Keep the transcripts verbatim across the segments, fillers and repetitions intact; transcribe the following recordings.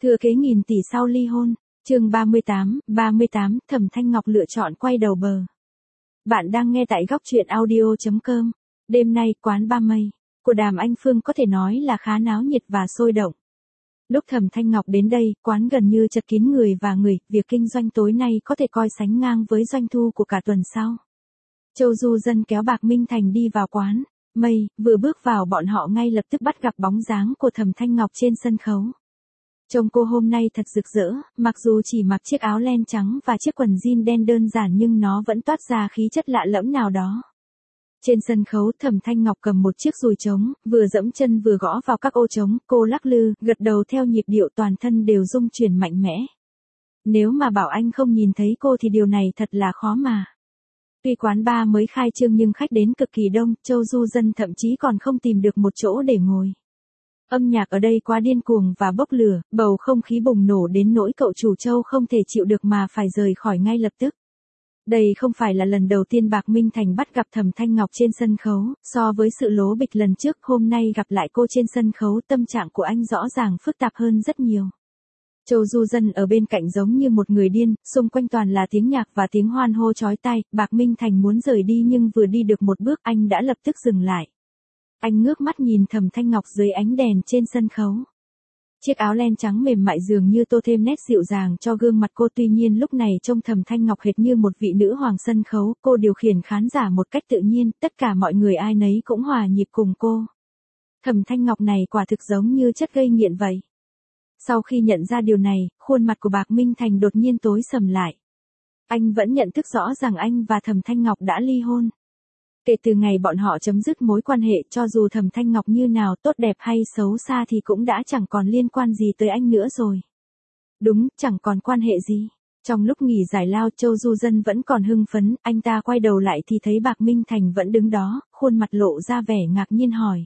Thừa kế nghìn tỷ sau ly hôn, chương ba mươi tám, ba mươi tám, Thẩm Thanh Ngọc lựa chọn quay đầu bờ. Bạn đang nghe tại góc truyện audio chấm com. Đêm nay, quán Ba Mây của Đàm Anh Phương có thể nói là khá náo nhiệt và sôi động. Lúc Thẩm Thanh Ngọc đến đây, quán gần như chật kín người và người, việc kinh doanh tối nay có thể coi sánh ngang với doanh thu của cả tuần sau. Châu Du Dân kéo Bạc Minh Thành đi vào quán Mây, vừa bước vào bọn họ ngay lập tức bắt gặp bóng dáng của Thẩm Thanh Ngọc trên sân khấu. Trông cô hôm nay thật rực rỡ, mặc dù chỉ mặc chiếc áo len trắng và chiếc quần jean đen đơn giản nhưng nó vẫn toát ra khí chất lạ lẫm nào đó. Trên sân khấu Thẩm Thanh Ngọc cầm một chiếc dùi trống, vừa dẫm chân vừa gõ vào các ô trống, cô lắc lư, gật đầu theo nhịp điệu toàn thân đều rung chuyển mạnh mẽ. Nếu mà bảo anh không nhìn thấy cô thì điều này thật là khó mà. Tuy quán bar mới khai trương nhưng khách đến cực kỳ đông, Châu Du Dân thậm chí còn không tìm được một chỗ để ngồi. Âm nhạc ở đây quá điên cuồng và bốc lửa, bầu không khí bùng nổ đến nỗi cậu chủ Châu không thể chịu được mà phải rời khỏi ngay lập tức. Đây không phải là lần đầu tiên Bạc Minh Thành bắt gặp Thẩm Thanh Ngọc trên sân khấu, so với sự lố bịch lần trước hôm nay gặp lại cô trên sân khấu tâm trạng của anh rõ ràng phức tạp hơn rất nhiều. Châu Du Dân ở bên cạnh giống như một người điên, xung quanh toàn là tiếng nhạc và tiếng hoan hô chói tai, Bạc Minh Thành muốn rời đi nhưng vừa đi được một bước anh đã lập tức dừng lại. Anh ngước mắt nhìn Thẩm Thanh Ngọc dưới ánh đèn trên sân khấu. Chiếc áo len trắng mềm mại dường như tô thêm nét dịu dàng cho gương mặt cô, tuy nhiên lúc này trông Thẩm Thanh Ngọc hệt như một vị nữ hoàng sân khấu, cô điều khiển khán giả một cách tự nhiên, tất cả mọi người ai nấy cũng hòa nhịp cùng cô. Thẩm Thanh Ngọc này quả thực giống như chất gây nghiện vậy. Sau khi nhận ra điều này, khuôn mặt của Bạc Minh Thành đột nhiên tối sầm lại. Anh vẫn nhận thức rõ rằng anh và Thẩm Thanh Ngọc đã ly hôn. Kể từ ngày bọn họ chấm dứt mối quan hệ, cho dù Thẩm Thanh Ngọc như nào tốt đẹp hay xấu xa thì cũng đã chẳng còn liên quan gì tới anh nữa rồi. Đúng, chẳng còn quan hệ gì. Trong lúc nghỉ giải lao, Châu Du Dân vẫn còn hưng phấn, anh ta quay đầu lại thì thấy Bạc Minh Thành vẫn đứng đó, khuôn mặt lộ ra vẻ ngạc nhiên hỏi.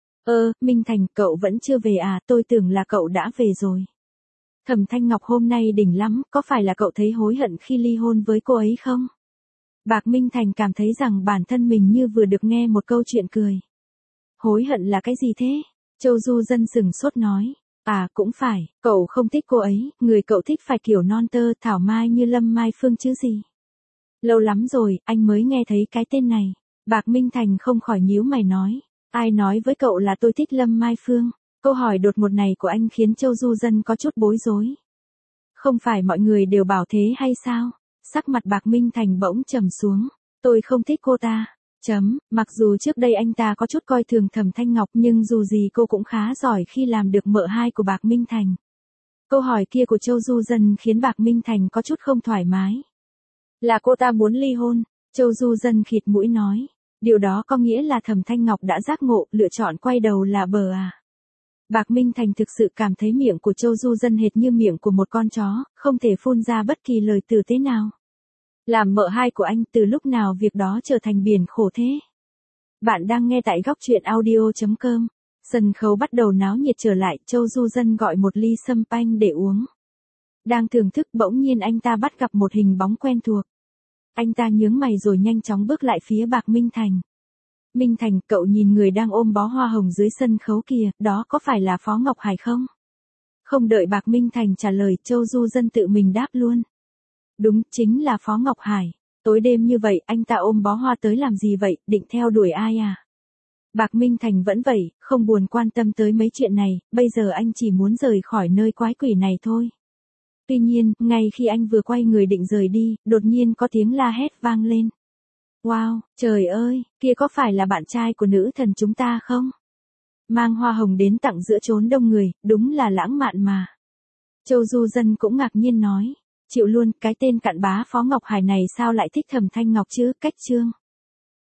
Ơ, Minh Thành, cậu vẫn chưa về à, tôi tưởng là cậu đã về rồi. Thẩm Thanh Ngọc hôm nay đỉnh lắm, có phải là cậu thấy hối hận khi ly hôn với cô ấy không? Bạc Minh Thành cảm thấy rằng bản thân mình như vừa được nghe một câu chuyện cười. Hối hận là cái gì thế? Châu Du Dân sừng sốt nói. À cũng phải, cậu không thích cô ấy, người cậu thích phải kiểu non tơ thảo mai như Lâm Mai Phương chứ gì. Lâu lắm rồi, anh mới nghe thấy cái tên này. Bạc Minh Thành không khỏi nhíu mày nói. Ai nói với cậu là tôi thích Lâm Mai Phương? Câu hỏi đột ngột này của anh khiến Châu Du Dân có chút bối rối. Không phải mọi người đều bảo thế hay sao? Sắc mặt Bạc Minh Thành bỗng trầm xuống. Tôi không thích cô ta. Chấm, mặc dù trước đây anh ta có chút coi thường Thẩm Thanh Ngọc nhưng dù gì cô cũng khá giỏi khi làm được mợ hai của Bạc Minh Thành. Câu hỏi kia của Châu Du Dân khiến Bạc Minh Thành có chút không thoải mái. Là cô ta muốn ly hôn, Châu Du Dân khịt mũi nói. Điều đó có nghĩa là Thẩm Thanh Ngọc đã giác ngộ, lựa chọn quay đầu là bờ à. Bạc Minh Thành thực sự cảm thấy miệng của Châu Du Dân hệt như miệng của một con chó, không thể phun ra bất kỳ lời tử tế nào. Làm mợ hai của anh, từ lúc nào việc đó trở thành biển khổ thế? Bạn đang nghe tại góc truyện audio chấm com. Sân khấu bắt đầu náo nhiệt trở lại, Châu Du Dân gọi một ly sâm panh để uống. Đang thưởng thức bỗng nhiên anh ta bắt gặp một hình bóng quen thuộc. Anh ta nhướng mày rồi nhanh chóng bước lại phía Bạc Minh Thành. Minh Thành, cậu nhìn người đang ôm bó hoa hồng dưới sân khấu kìa, đó có phải là Phó Ngọc Hải không? Không đợi Bạc Minh Thành trả lời, Châu Du Dân tự mình đáp luôn. Đúng, chính là Phó Ngọc Hải. Tối đêm như vậy, anh ta ôm bó hoa tới làm gì vậy, định theo đuổi ai à? Bạc Minh Thành vẫn vậy, không buồn quan tâm tới mấy chuyện này, bây giờ anh chỉ muốn rời khỏi nơi quái quỷ này thôi. Tuy nhiên, ngay khi anh vừa quay người định rời đi, đột nhiên có tiếng la hét vang lên. Wow, trời ơi, kia có phải là bạn trai của nữ thần chúng ta không? Mang hoa hồng đến tặng giữa chốn đông người, đúng là lãng mạn mà. Châu Du Dân cũng ngạc nhiên nói. Chịu luôn, cái tên cặn bá Phó Ngọc Hải này sao lại thích Thẩm Thanh Ngọc chứ, cách chương.